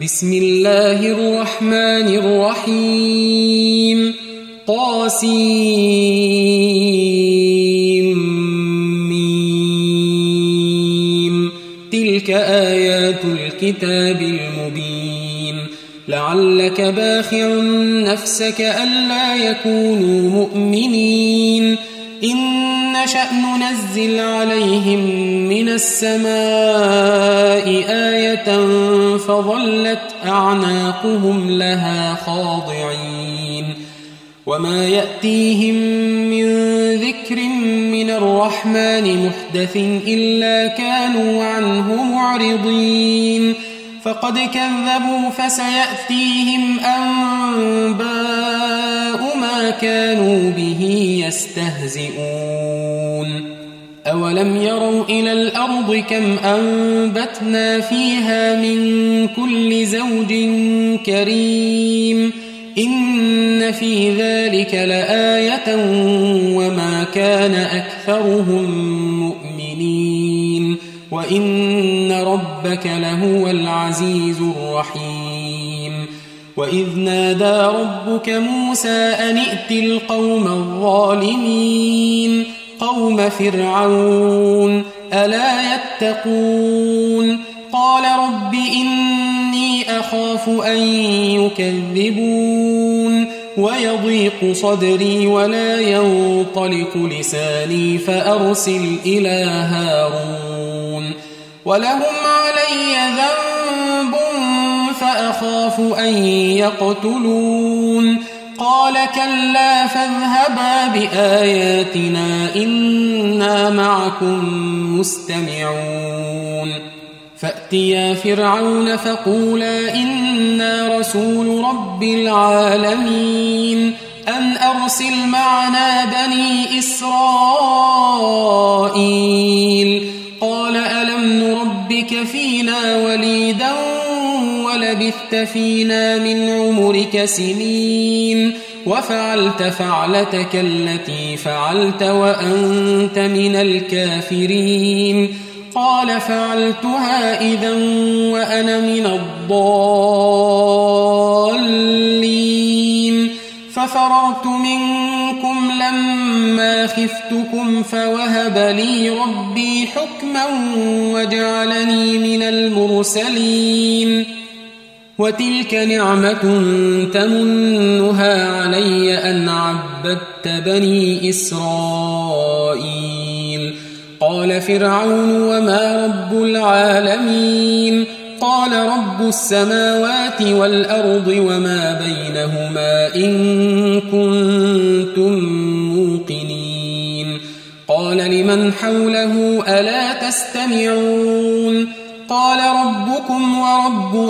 بسم الله الرحمن الرحيم طاسيم تلك آيات الكتاب المبين لعلك باخع نفسك ألا يكونوا مؤمنين إن نشأ ننزل عليهم من السماء آية فظلت أعناقهم لها خاضعين وما يأتيهم من ذكر من الرحمن محدث إلا كانوا عنه معرضين فقد كذبوا فسيأتيهم أنباء ما كانوا به يستهزئون أولم يروا إلى الأرض كم أنبتنا فيها من كل زوج كريم إن في ذلك لآية وما كان أكثرهم مؤمنين وإن ربك لهو العزيز الرحيم وإذ نادى ربك موسى أن ائت القوم الظالمين قوم فرعون ألا يتقون قال رب إني أخاف أن يكذبون ويضيق صدري ولا ينطلق لساني فأرسل إلى هارون ولهم علي ذنب فأخاف أن يقتلون قال كلا فاذهبا بآياتنا إنا معكم مستمعون فأتيا فرعون فقولا إنا رسول رب العالمين أن أرسل معنا بني إسرائيل قال ألم نربك فينا وليدا ولبثت فينا من عمرك سنين وفعلت فعلتك التي فعلت وأنت من الكافرين قال فعلتها إذا وأنا من الضالين ففررت منكم لما خفتكم فوهب لي ربي حكما وجعلني من المرسلين وتلك نعمة تمنها علي أن عبدت بني إسرائيل قال فرعون وما رب العالمين قال رب السماوات والأرض وما بينهما إن كنتم موقنين قال لمن حوله ألا تستمعون قال ربكم ورب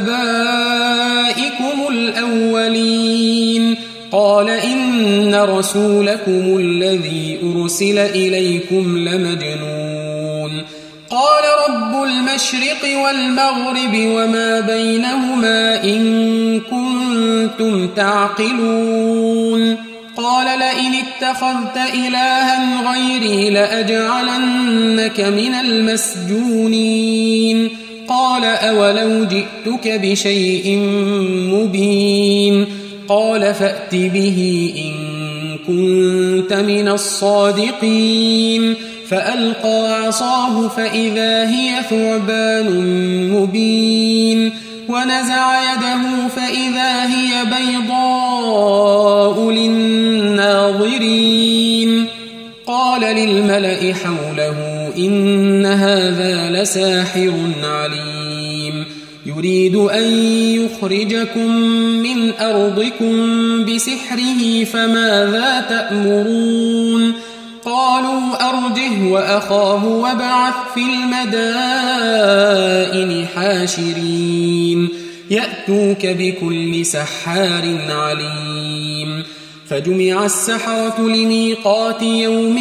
آبائكم الأولين قال إن رسولكم الذي أرسل إليكم لمجنون قال رب المشرق والمغرب وما بينهما إن كنتم تعقلون قال لئن اتخذت إلها غيري لأجعلنك من المسجونين قال أولو جئتك بشيء مبين قال فأت به إن كنت من الصادقين فألقى عصاه فإذا هي ثعبان مبين ونزع يده فإذا هي بيضاء للناظرين قال للملأ حوله إن هذا لساحر عليم يريد أن يخرجكم من أرضكم بسحره فماذا تأمرون قالوا أرجه وأخاه وابعث في المدائن حاشرين يأتوك بكل سحار عليم فجمع السحرة لميقات يوم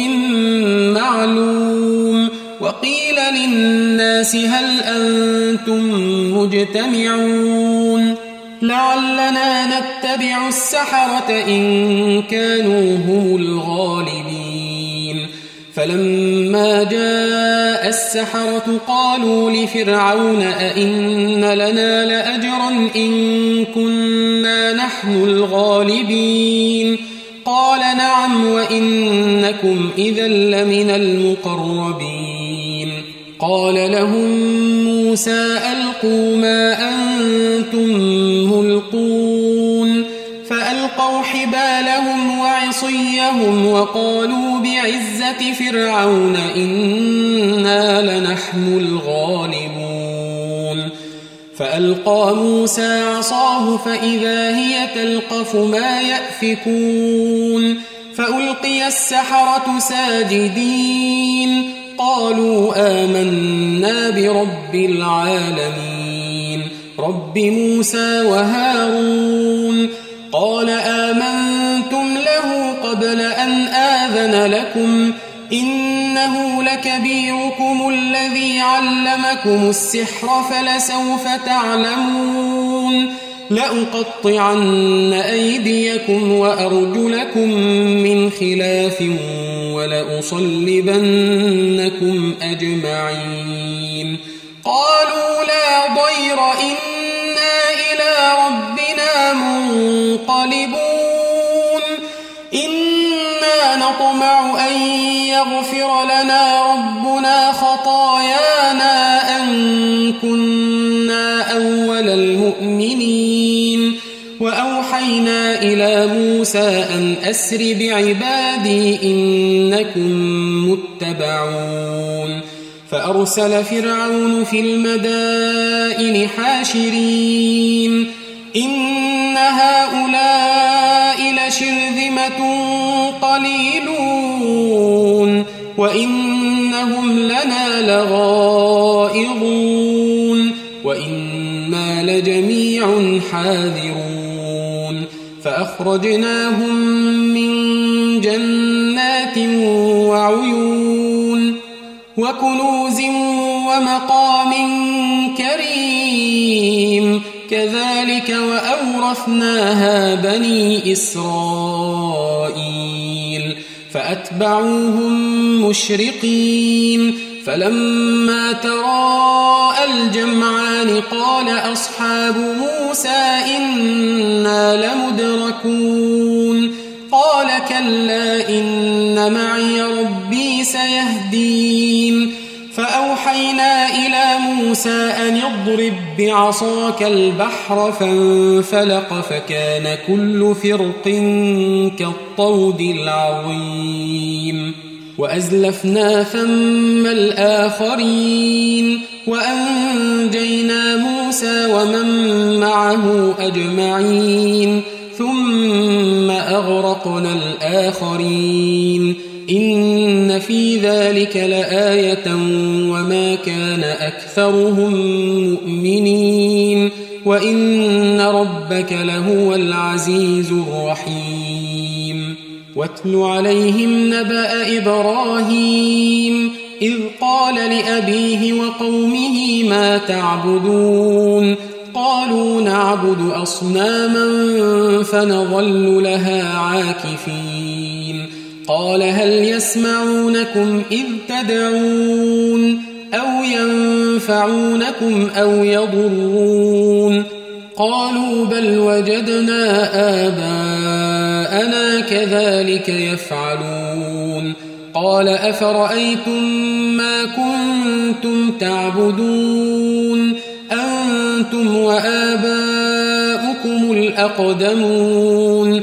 معلوم وقيل للناس هل أنتم مجتمعون لعلنا نتبع السحرة إن كانوا هم الغالبين فلما جاء السحرة قالوا لفرعون أئن لنا لأجرا إن كنا نحن الغالبين قال نعم وإنكم إذا لمن المقربين قال لهم موسى ألقوا ما أنتم ملقون فألقوا حبالهم وعصيهم وقالوا بعزة فرعون إنا لنحن الغالبون فألقى موسى عصاه فإذا هي تلقف ما يأفكون فألقي السحرة ساجدين قالوا آمنا برب العالمين رب موسى وهارون قال آمنتم له قبل أن آذن لكم إنه لكبيركم الذي علمكم السحر فلسوف تعلمون لأقطعن أيديكم وأرجلكم من خلاف ولأصلبنكم أجمعين قالوا لا ضير إنا إلى ربنا منقلبون إنا نطمع أن يغفر لنا ربنا خطايانا أن كنا أول المؤمنين وأوحينا إلى موسى أن أسر بعبادي إنكم متبعون فأرسل فرعون في المدائن حاشرين إن هؤلاء لشرذمة قليلون وإنهم لنا لغائظون وإنا لجميع حاذرون فأخرجناهم من جنات وعيون وكنوز ومقام كريم كذلك وأورثناها بني إسرائيل فأتبعوهم مشرقين فلما تراءى الجمعان قال أصحاب موسى إنا لمدركون قال كلا إن معي ربي سيهدين فأوحينا إلى موسى أن يضرب بعصاك البحر فانفلق فكان كل فرق كالطود العظيم وأزلفنا ثم الآخرين وأنجينا موسى ومن معه أجمعين ثم أغرقنا الآخرين إن في ذلك لآية وما كان أكثرهم مؤمنين وإن ربك لهو العزيز الرحيم واتل عليهم نبأ إبراهيم إذ قال لأبيه وقومه ما تعبدون قالوا نعبد أصناما فنظل لها عاكفين قال هل يسمعونكم إذ تدعون أو ينفعونكم أو يضرون قالوا بل وجدنا آباءنا كذلك يفعلون قال أفرأيتم ما كنتم تعبدون أنتم وآباؤكم الأقدمون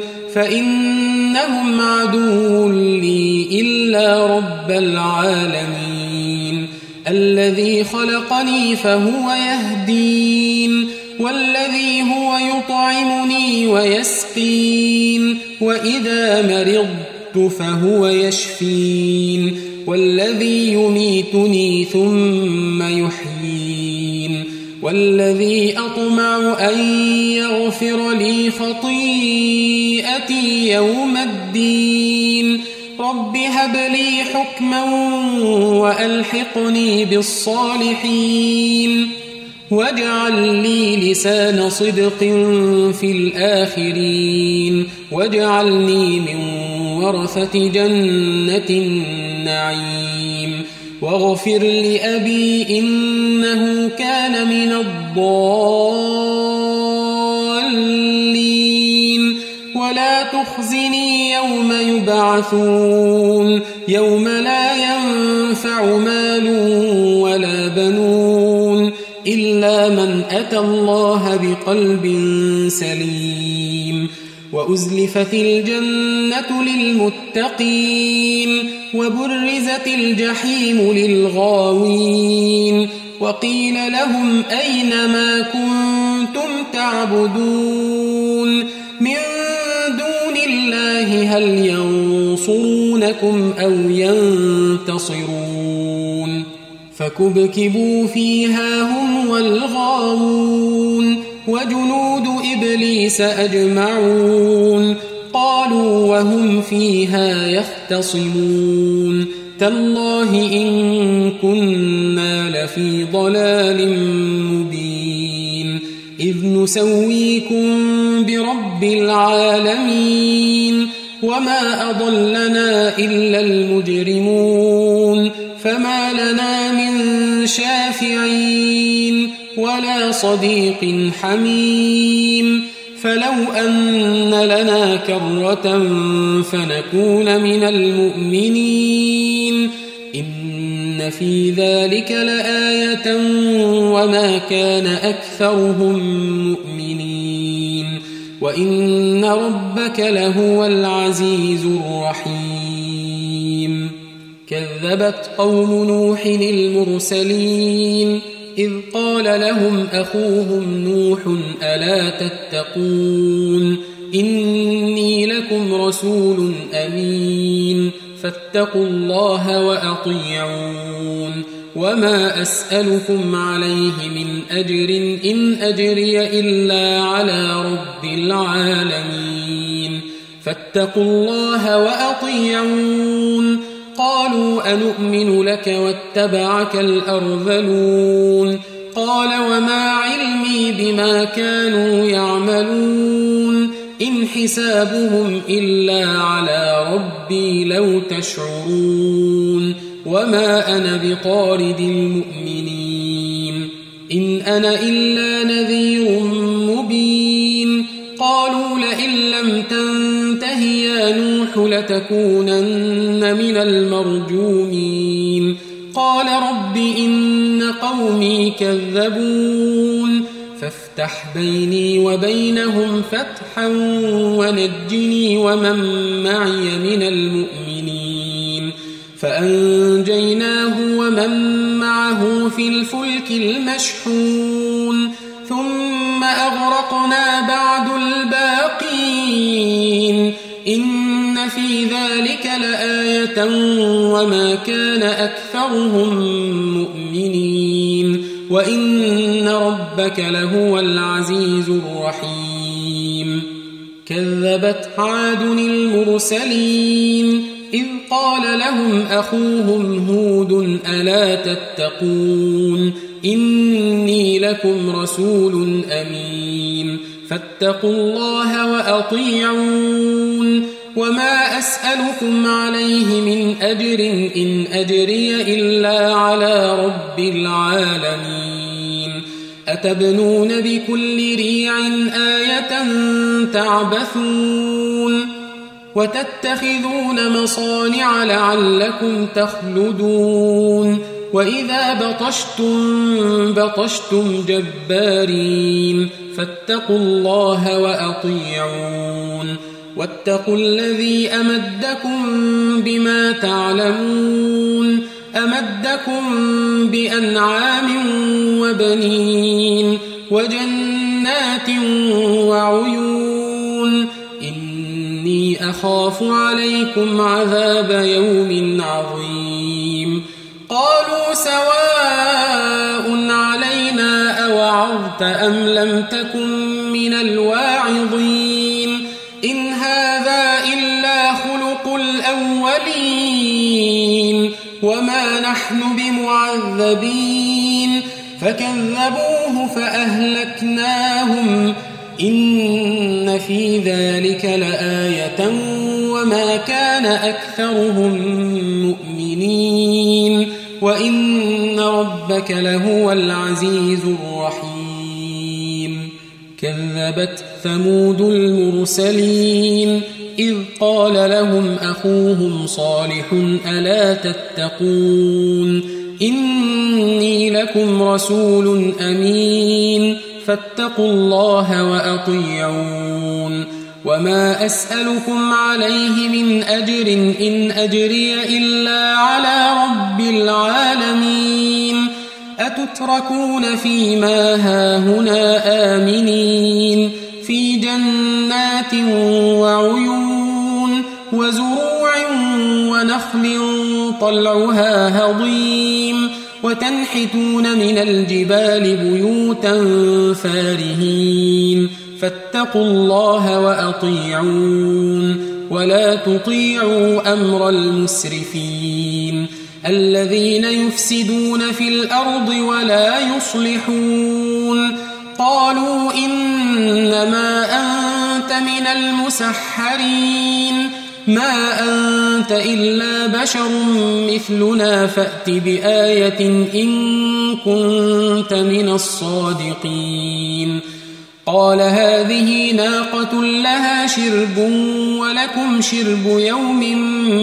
فإنهم عدو لي إلا رب العالمين الذي خلقني فهو يهدين والذي هو يطعمني ويسقين وإذا مرضت فهو يشفين والذي يميتني ثم يحيين والذي أطمع أن يغفر لي خطيئتي يوم الدين رب هب لي حكما وألحقني بالصالحين واجعل لي لسان صدق في الآخرين واجعلني من ورثة جنة النعيم واغفر لأبي إنه كان من الضالين ولا تخزني يوم يبعثون يوم لا ينفع مال ولا بنون إلا من أتى الله بقلب سليم وأزلفت الجنة للمتقين وبرزت الجحيم للغاوين وقيل لهم أين ما كنتم تعبدون من دون الله هل ينصرونكم أو ينتصرون فكبكبوا فيها هم والغاوون وجنود إبليس أجمعون قالوا وهم فيها يختصمون تالله إن كنا لفي ضلال مبين إذ نسويكم برب العالمين وما أضلنا إلا المجرمون فما لنا من شافعين ولا صديق حميم فلو أن لنا كرة فنكون من المؤمنين إن في ذلك لآية وما كان أكثرهم مؤمنين وإن ربك لهو العزيز الرحيم كذبت قوم نوح المرسلين إذ قال لهم أخوهم نوح ألا تتقون إني لكم رسول أمين فاتقوا الله وأطيعون وما أسألكم عليه من أجر إن أجري إلا على رب العالمين فاتقوا الله وأطيعون قالوا أنؤمن لك واتبعك الأرذلون قال وما علمي بما كانوا يعملون إن حسابهم إلا على ربي لو تشعرون وما أنا بطارد المؤمنين إن أنا إلا نذير مبين قالوا لئن لم تنته يا نوح لتكونن من المرجومين قال رب إن قومي كذبون فافتح بيني وبينهم فتحا ونجني ومن معي من المؤمنين فأنجيناه ومن معه في الفلك المشحون ثم أغرقنا بعد الباقين إن في ذلك لآية وما كان أكثرهم مؤمنين وإن ربك لهو العزيز الرحيم كذبت عاد المرسلين إذ قال لهم أخوهم هود ألا تتقون إني لكم رسول أمين فاتقوا الله وأطيعون وما أسألكم عليه من أجر إن أجري إلا على رب العالمين أتبنون بكل ريع آية تعبثون وتتخذون مصانع لعلكم تخلدون وإذا بطشتم جبارين فاتقوا الله وأطيعون واتقوا الذي أمدكم بما تعلمون أمدكم بأنعام وبنين وجنات وعيون إني أخاف عليكم عذاب يوم عظيم قالوا سواء علينا أوعظت أم لم تكن من الواعظين إن هذا إلا خلق الأولين وما نحن بمعذبين فكذبوه فأهلكناهم إن في ذلك لآية وما كان أكثرهم مؤمنين وإن ربك لهو العزيز الرحيم كذبت ثمود المرسلين إذ قال لهم أخوهم صالح ألا تتقون إني لكم رسول أمين فاتقوا الله وأطيعون وما أسألكم عليه من أجر إن أجري إلا على رب العالمين أتتركون فيما هاهنا آمنين في جنات وعيون وزروع ونخل طلعها هضيم وتنحتون من الجبال بيوتا فارهين فاتقوا الله وأطيعون ولا تطيعوا أمر المسرفين الذين يفسدون في الأرض ولا يصلحون قالوا إنما أنت من المسحرين ما أنت إلا بشر مثلنا فأت بآية إن كنت من الصادقين قال هذه ناقة لها شرب ولكم شرب يوم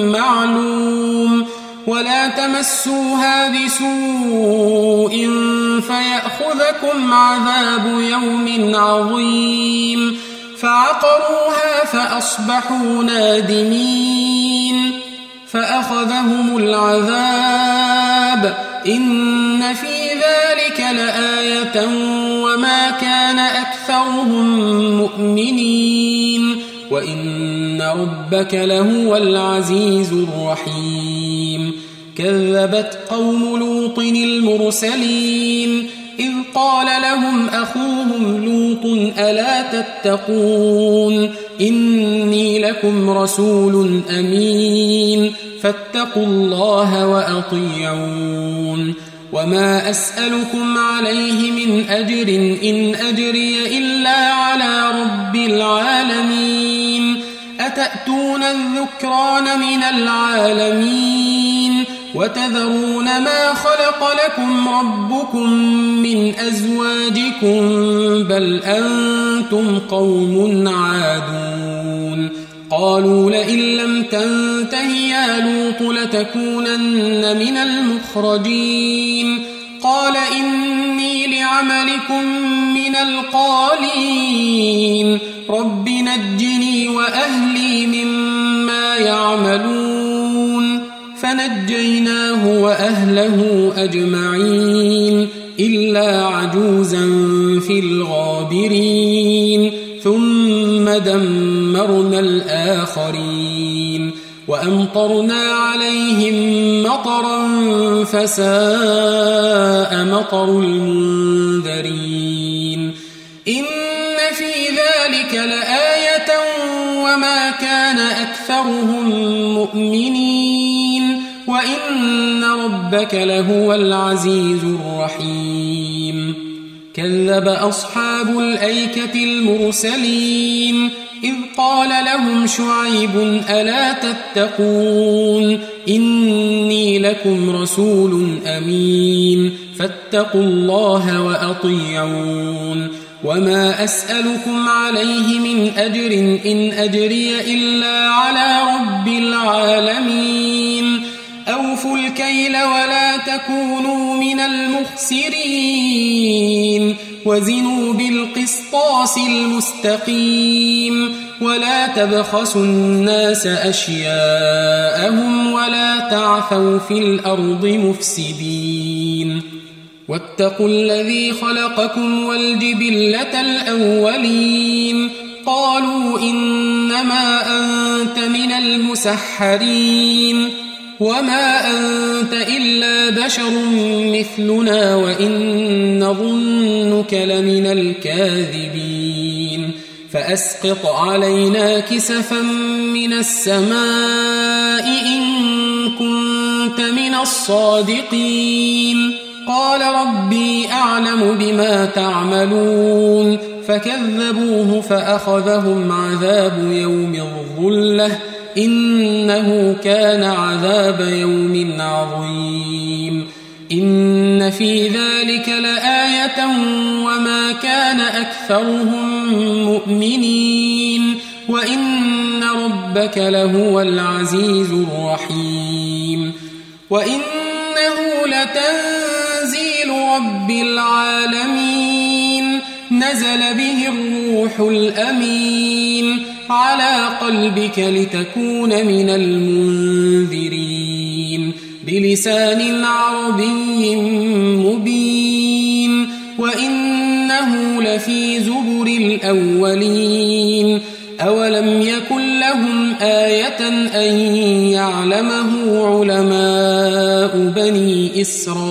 معلوم ولا تمسوها بسوء فيأخذكم عذاب يوم عظيم فعقروها فأصبحوا نادمين فأخذهم العذاب إن في ذلك لآية وما كان أكثرهم مؤمنين وإن ربك لهو العزيز الرحيم كذبت قوم لوط المرسلين إذ قال لهم أخوهم لوط ألا تتقون إني لكم رسول أمين فاتقوا الله وأطيعون وما أسألكم عليه من أجر إن أجري إلا على رب العالمين أتأتون الذكران من العالمين وتذرون ما خلق لكم ربكم من أزواجكم بل أنتم قوم عادون قالوا لئن لم تنته يا لوط لتكونن من المخرجين قال إني لعملكم من القالين رب نجني وأهلي مما يعملون فنجيناه وأهله أجمعين إلا عجوزا في الغابرين ثم دمرنا الآخرين وأمطرنا عليهم مطرا فساء مطر المنذرين إن في ذلك لآية وما كان أكثرهم مؤمنين وإن ربك لهو العزيز الرحيم كذب أصحاب الأيكة المرسلين إذ قال لهم شعيب ألا تتقون إني لكم رسول أمين فاتقوا الله وأطيعون وما أسألكم عليه من أجر إن أجري إلا على رب العالمين أوفوا الكيل ولا تكونوا من المخسرين وزنوا بالقسطاس المستقيم ولا تبخسوا الناس أشياءهم ولا تعثوا في الأرض مفسدين واتقوا الذي خلقكم والجبلة الأولين قالوا إنما أنت من المسحرين وما أنت إلا بشر مثلنا وإن نظنك لمن الكاذبين فأسقط علينا كسفا من السماء إن كنت من الصادقين قال ربي أعلم بما تعملون فكذبوه فأخذهم عذاب يوم الظلة إنه كان عذاب يوم عظيم إن في ذلك لآية وما كان أكثرهم مؤمنين وإن ربك لهو العزيز الرحيم وإنه لتنزيل رب العالمين نزل به الروح الأمين على قلبك لتكون من المنذرين بلسان عربي مبين وإنه لفي زبر الأولين أولم يكن لهم آية أن يعلمه علماء بني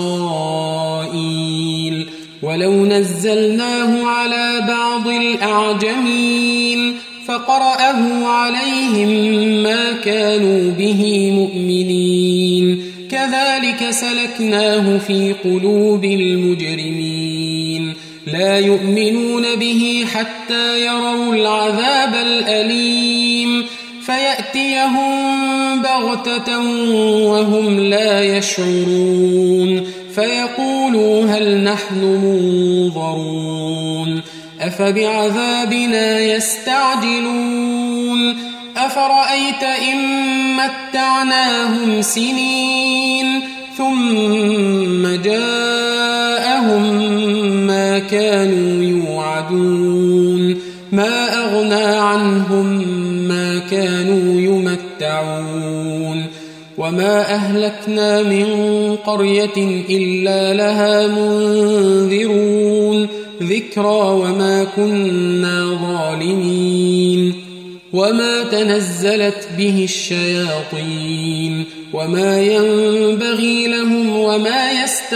إسرائيل ولو نزلناه على بعض الأعجمين فقرأه عليهم ما كانوا به مؤمنين كذلك سلكناه في قلوب المجرمين لا يؤمنون به حتى يروا العذاب الأليم فيأتيهم بغتة وهم لا يشعرون فيقولوا هل نحن منظرون أفبعذابنا يستعجلون أفرأيت إن متعناهم سنين ثم جاءهم ما كانوا يوعدون ما أغنى عنهم ما كانوا يمتعون وما أهلكنا من قرية إلا لها منذرون ذكرى وما كنا ظالمين وما تنزلت به الشياطين وما ينبغي لهم وما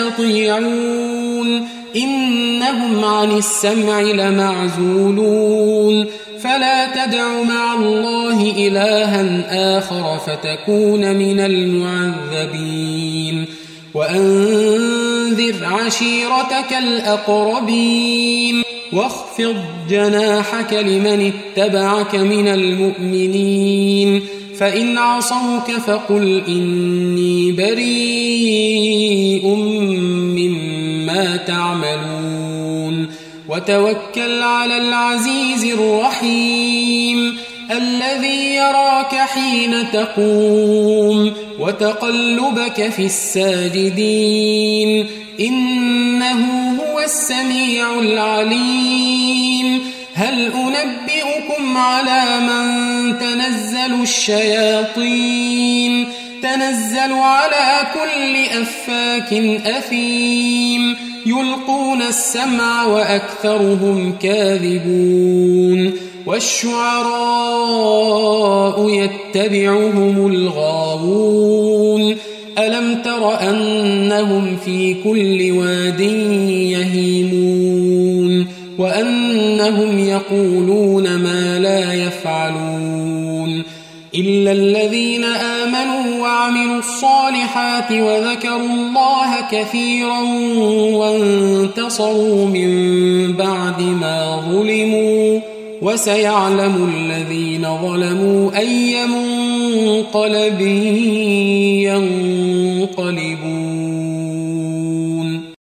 يستطيعون إنهم عن السمع لمعزولون فلا تدع مع الله إلها آخر فتكون من المعذبين وأنذر عشيرتك الأقربين واخفض جناحك لمن اتبعك من المؤمنين فإن عصوك فقل إني بريء مما تعملون وتوكل على العزيز الرحيم الذي يراك حين تقوم وتقلبك في الساجدين إنه هو السميع العليم هل أنبئكم على من تنزل الشياطين تنزل على كل أفاك أثيم يلقون السمع وأكثرهم كاذبون والشعراء يتبعهم الغاوون ألم تر أنهم في كل واد يهيمون وأنهم يقولون ما لا يفعلون إلا الذين آمنوا وعملوا الصالحات وذكروا الله كثيرا وانتصروا من بعد ما ظلموا وسيعلم الذين ظلموا أي منقلب ينقلبون